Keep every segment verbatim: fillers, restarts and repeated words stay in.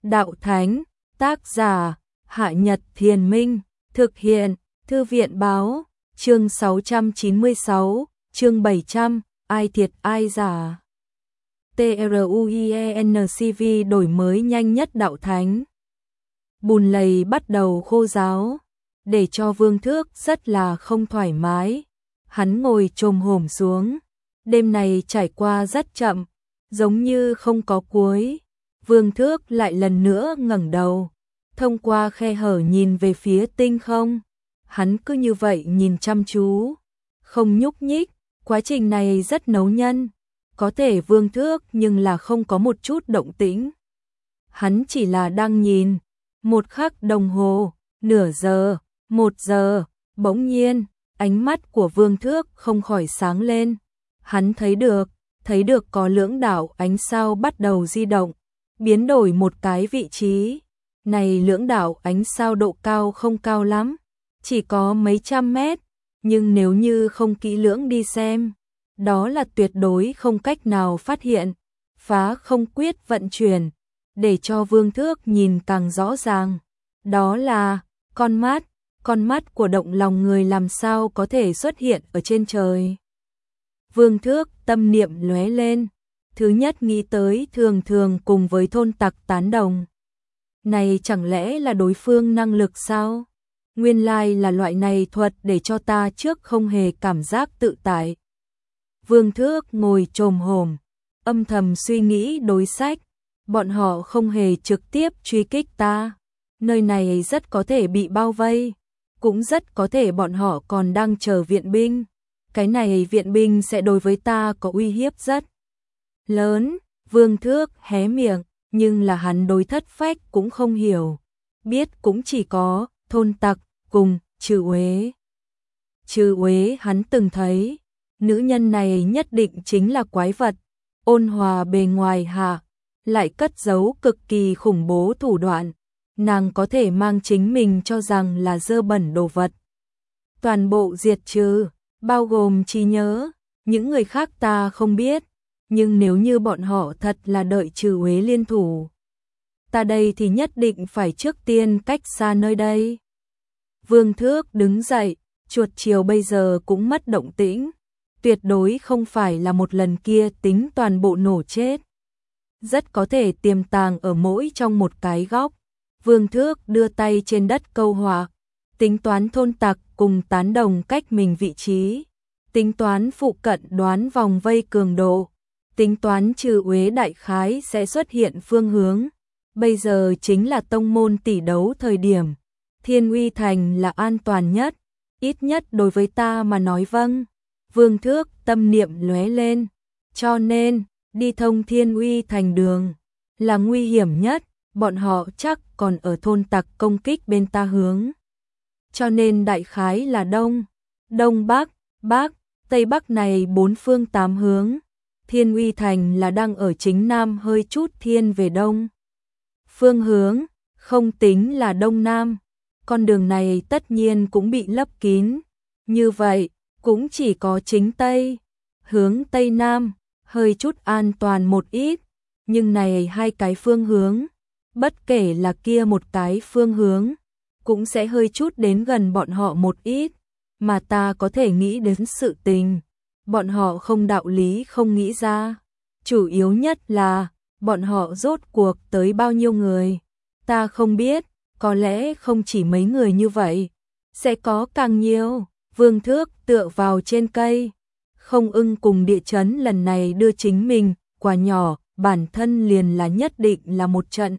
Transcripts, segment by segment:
Đạo Thánh, tác giả, Hạ Nhật Thiền Minh, thực hiện, Thư viện Báo, chương sáu trăm chín mươi sáu, chương bảy trăm, ai thiệt ai giả. TRUIENCV đổi mới nhanh nhất Đạo Thánh. Bùn lầy bắt đầu khô ráo, để cho Vương Thước rất là không thoải mái. Hắn ngồi chồm hổm xuống, đêm này trải qua rất chậm, giống như không có cuối. Vương Thước lại lần nữa ngẩng đầu, thông qua khe hở nhìn về phía tinh không. Hắn cứ như vậy nhìn chăm chú, không nhúc nhích, quá trình này rất nấu nhân. Có thể Vương Thước nhưng là không có một chút động tĩnh. Hắn chỉ là đang nhìn, một khắc đồng hồ, nửa giờ, một giờ, bỗng nhiên, ánh mắt của Vương Thước không khỏi sáng lên. Hắn thấy được, thấy được có lưỡng đạo ánh sao bắt đầu di động, biến đổi một cái vị trí. Này lưỡng đạo ánh sao độ cao không cao lắm, chỉ có mấy trăm mét, nhưng nếu như không kỹ lưỡng đi xem, đó là tuyệt đối không cách nào phát hiện. Phá không quyết vận chuyển, để cho Vương Thước nhìn càng rõ ràng. Đó là con mắt, con mắt của động lòng người làm sao có thể xuất hiện ở trên trời. Vương Thước tâm niệm lóe lên, thứ nhất nghĩ tới thường thường cùng với thôn tặc tán đồng. Này chẳng lẽ là đối phương năng lực sao? Nguyên lai là loại này thuật để cho ta trước không hề cảm giác tự tại. Vương Thước ngồi chồm hổm, âm thầm suy nghĩ đối sách. Bọn họ không hề trực tiếp truy kích ta. Nơi này rất có thể bị bao vây, cũng rất có thể bọn họ còn đang chờ viện binh. Cái này viện binh sẽ đối với ta có uy hiếp rất lớn. Vương Thước hé miệng, nhưng là hắn đối thất phách cũng không hiểu. Biết cũng chỉ có thôn tặc cùng Trừ Uế. Trừ Uế hắn từng thấy, nữ nhân này nhất định chính là quái vật, ôn hòa bề ngoài hạ, lại cất giấu cực kỳ khủng bố thủ đoạn. Nàng có thể mang chính mình cho rằng là dơ bẩn đồ vật, toàn bộ diệt trừ, bao gồm trí nhớ. Những người khác ta không biết, nhưng nếu như bọn họ thật là đợi Trừ Uế liên thủ, ta đây thì nhất định phải trước tiên cách xa nơi đây. Vương Thước đứng dậy, chuột chiều bây giờ cũng mất động tĩnh, tuyệt đối không phải là một lần kia tính toàn bộ nổ chết. Rất có thể tiềm tàng ở mỗi trong một cái góc. Vương Thước đưa tay trên đất câu họa, tính toán thôn tặc cùng tán đồng cách mình vị trí, tính toán phụ cận đoán vòng vây cường độ, tính toán Trừ Uế đại khái sẽ xuất hiện phương hướng. Bây giờ chính là tông môn tỷ đấu thời điểm, Thiên Uy Thành là an toàn nhất, ít nhất đối với ta mà nói. Vâng. Vương Thước tâm niệm lóe lên, cho nên đi thông Thiên Uy Thành đường là nguy hiểm nhất. Bọn họ chắc còn ở thôn tặc công kích bên ta hướng, cho nên đại khái là đông, đông bắc, bắc, tây bắc này bốn phương tám hướng. Thiên Uy Thành là đang ở chính nam hơi chút thiên về đông. Phương hướng không tính là đông nam, con đường này tất nhiên cũng bị lấp kín. Như vậy cũng chỉ có chính tây, hướng tây nam hơi chút an toàn một ít, nhưng này hai cái phương hướng, bất kể là kia một cái phương hướng, cũng sẽ hơi chút đến gần bọn họ một ít. Mà ta có thể nghĩ đến sự tình, bọn họ không đạo lý không nghĩ ra. Chủ yếu nhất là, bọn họ rốt cuộc tới bao nhiêu người, ta không biết, có lẽ không chỉ mấy người như vậy, sẽ có càng nhiều. Vương Thước tựa vào trên cây, không ưng cùng địa chấn lần này đưa chính mình quả nhỏ, bản thân liền là nhất định là một trận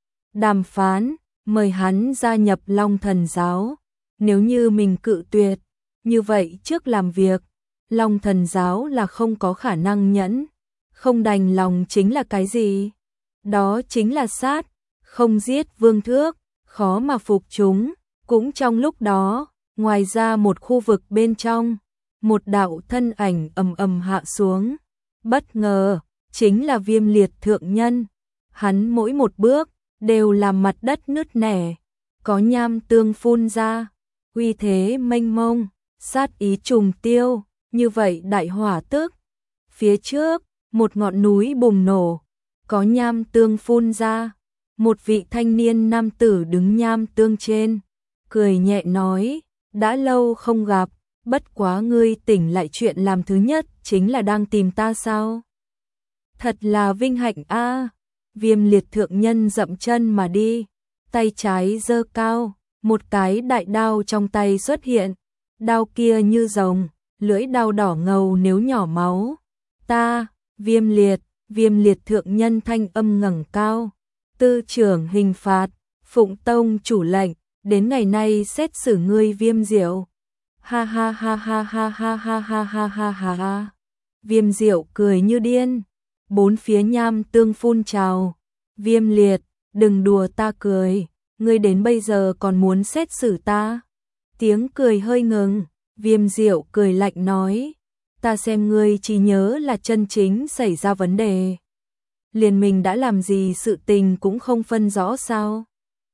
đàm phán, mời hắn gia nhập Long Thần Giáo. Nếu như mình cự tuyệt, như vậy trước làm việc, Long Thần Giáo là không có khả năng nhẫn. Không đành lòng chính là cái gì? Đó chính là sát, không giết Vương Thước, khó mà phục chúng. Cũng trong lúc đó, ngoài ra một khu vực bên trong, một đạo thân ảnh ầm ầm hạ xuống. Bất ngờ, chính là Viêm Liệt thượng nhân. Hắn mỗi một bước đều làm mặt đất nứt nẻ, có nham tương phun ra, uy thế mênh mông, sát ý trùng tiêu, như vậy đại hỏa tức. Phía trước, một ngọn núi bùng nổ, có nham tương phun ra, Một vị thanh niên nam tử đứng nham tương trên, cười nhẹ nói, đã lâu không gặp, bất quá ngươi tỉnh lại chuyện làm thứ nhất chính là đang tìm ta sao? Thật là vinh hạnh a. Viêm liệt thượng nhân dậm chân mà đi, tay trái giơ cao, một cái đại đao trong tay xuất hiện, đao kia như rồng, lưỡi đao đỏ ngầu nếu nhỏ máu. Ta, Viêm liệt, Viêm liệt thượng nhân thanh âm ngẩng cao, tư trưởng hình phạt, phụng tông chủ lệnh, đến ngày nay xét xử ngươi Viêm Diệu. Ha ha ha ha ha ha ha ha ha ha ha ha. Viêm Diệu cười như điên, bốn phía nham tương phun trào. Viêm liệt, đừng đùa ta cười, ngươi đến bây giờ còn muốn xét xử ta? Tiếng cười hơi ngừng, Viêm Diệu cười lạnh nói, ta xem ngươi chỉ nhớ là chân chính xảy ra vấn đề. Liền mình đã làm gì sự tình cũng không phân rõ sao?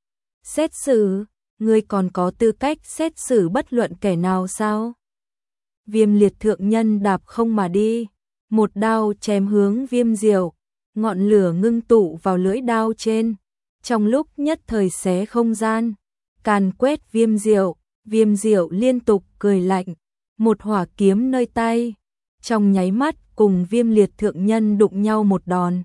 Xét xử, ngươi còn có tư cách xét xử bất luận kẻ nào sao? Viêm liệt thượng nhân đạp không mà đi, một đao chém hướng Viêm Diệu, ngọn lửa ngưng tụ vào lưỡi đao trên, trong lúc nhất thời xé không gian, càn quét Viêm Diệu. Viêm Diệu liên tục cười lạnh, một hỏa kiếm nơi tay, trong nháy mắt cùng Viêm liệt thượng nhân đụng nhau một đòn.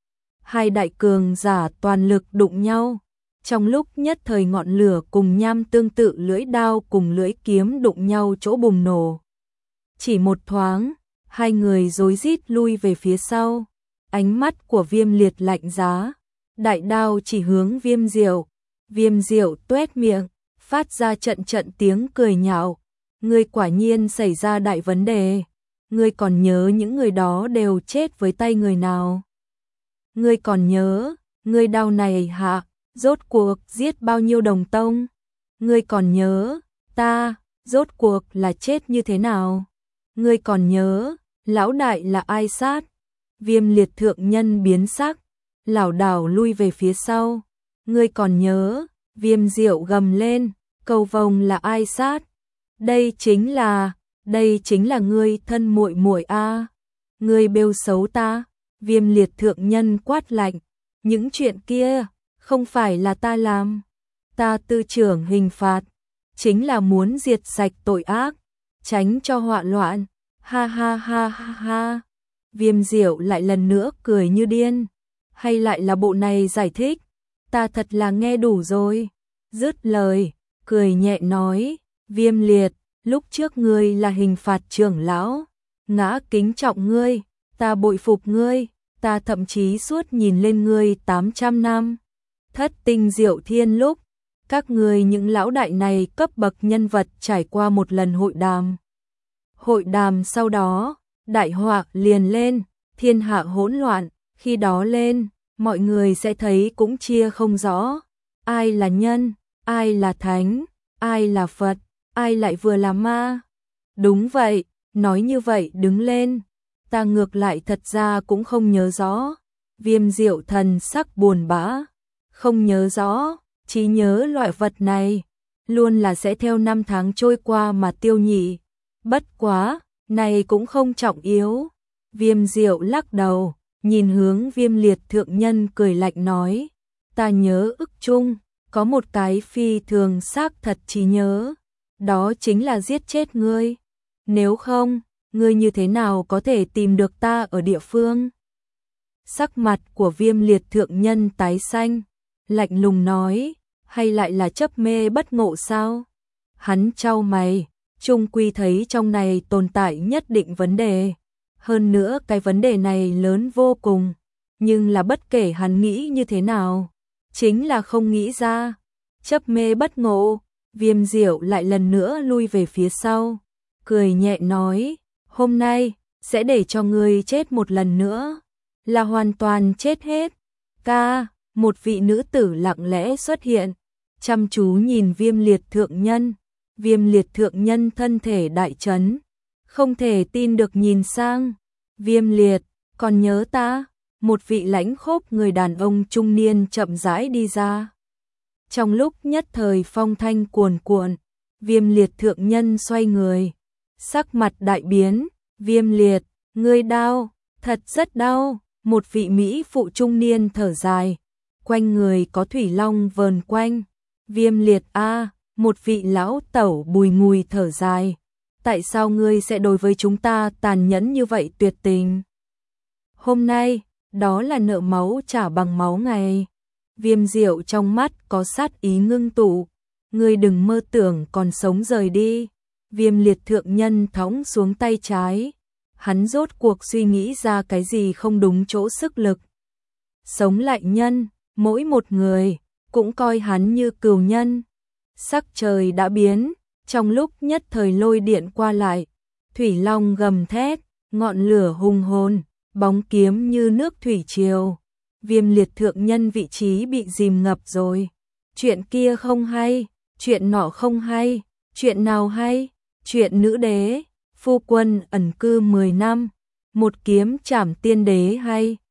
Hai đại cường giả toàn lực đụng nhau, trong lúc nhất thời ngọn lửa cùng nham tương tự lưỡi đao cùng lưỡi kiếm đụng nhau chỗ bùng nổ. Chỉ một thoáng, hai người rối rít lui về phía sau, ánh mắt của Viêm liệt lạnh giá, đại đao chỉ hướng Viêm Diệu. Viêm Diệu tuét miệng, phát ra trận trận tiếng cười nhạo, ngươi quả nhiên xảy ra đại vấn đề, ngươi còn nhớ những người đó đều chết với tay người nào? Ngươi còn nhớ, ngươi đao này hạ, rốt cuộc giết bao nhiêu đồng tông? Ngươi còn nhớ, ta, rốt cuộc là chết như thế nào? Ngươi còn nhớ, lão đại là ai sát? Viêm liệt thượng nhân biến sắc, lảo đảo lui về phía sau. Ngươi còn nhớ, Viêm Diệu gầm lên, cầu vồng là ai sát? Đây chính là, đây chính là ngươi thân muội muội a. Ngươi bêu xấu ta. Viêm liệt thượng nhân quát lạnh, những chuyện kia không phải là ta làm, ta tư trưởng hình phạt, chính là muốn diệt sạch tội ác, tránh cho họa loạn. Ha ha ha ha ha. Viêm Diệu lại lần nữa cười như điên, hay lại là bộ này giải thích, ta thật là nghe đủ rồi. Dứt lời, cười nhẹ nói, Viêm liệt, lúc trước ngươi là hình phạt trưởng lão, ngã kính trọng ngươi, ta bội phục ngươi, ta thậm chí suốt nhìn lên ngươi tám trăm năm. Thất tinh diệu thiên lúc, các ngươi những lão đại này cấp bậc nhân vật trải qua một lần hội đàm. Hội đàm sau đó, đại họa liền lên, thiên hạ hỗn loạn, khi đó lên, mọi người sẽ thấy cũng chia không rõ, ai là nhân, ai là thánh, ai là Phật, ai lại vừa là ma. Đúng vậy, nói như vậy đứng lên, ta ngược lại thật ra cũng không nhớ rõ. Viêm Diệu thần sắc buồn bã, không nhớ rõ, chỉ nhớ loại vật này, luôn là sẽ theo năm tháng trôi qua mà tiêu nhị. Bất quá, này cũng không trọng yếu. Viêm Diệu lắc đầu, nhìn hướng Viêm liệt thượng nhân cười lạnh nói, ta nhớ ức chung, có một cái phi thường xác thật trí nhớ, đó chính là giết chết ngươi. Nếu không, ngươi như thế nào có thể tìm được ta ở địa phương? Sắc mặt của Viêm liệt thượng nhân tái xanh, lạnh lùng nói, hay lại là chấp mê bất ngộ sao? Hắn chau mày, chung quy thấy trong này tồn tại nhất định vấn đề. Hơn nữa cái vấn đề này lớn vô cùng, nhưng là bất kể hắn nghĩ như thế nào, chính là không nghĩ ra. Chấp mê bất ngộ, Viêm Diệu lại lần nữa lui về phía sau, cười nhẹ nói, hôm nay, sẽ để cho ngươi chết một lần nữa, là hoàn toàn chết hết. Ca, một vị nữ tử lặng lẽ xuất hiện, chăm chú nhìn Viêm liệt thượng nhân. Viêm liệt thượng nhân thân thể đại chấn, không thể tin được nhìn sang. Viêm liệt, còn nhớ ta? Một vị lãnh khốc người đàn ông trung niên chậm rãi đi ra. Trong lúc nhất thời phong thanh cuồn cuộn, Viêm liệt thượng nhân xoay người, sắc mặt đại biến. Viêm liệt, ngươi đau, thật rất đau. Một vị mỹ phụ trung niên thở dài, quanh người có thủy long vờn quanh. Viêm liệt a, một vị lão tẩu bùi ngùi thở dài. Tại sao ngươi sẽ đối với chúng ta tàn nhẫn như vậy tuyệt tình? Hôm nay, đó là nợ máu trả bằng máu ngày. Viêm Diệu trong mắt có sát ý ngưng tụ. Ngươi đừng mơ tưởng còn sống rời đi. Viêm liệt thượng nhân thõng xuống tay trái. Hắn rốt cuộc suy nghĩ ra cái gì không đúng chỗ sức lực. Sống lại nhân, mỗi một người, cũng coi hắn như cừu nhân. Sắc trời đã biến, trong lúc nhất thời lôi điện qua lại. Thủy long gầm thét, ngọn lửa hùng hồn, bóng kiếm như nước thủy triều. Viêm liệt thượng nhân vị trí bị dìm ngập rồi. Chuyện kia không hay, chuyện nọ không hay, chuyện nào hay? Chuyện nữ đế, phu quân ẩn cư mười năm, một kiếm trảm tiên đế hay?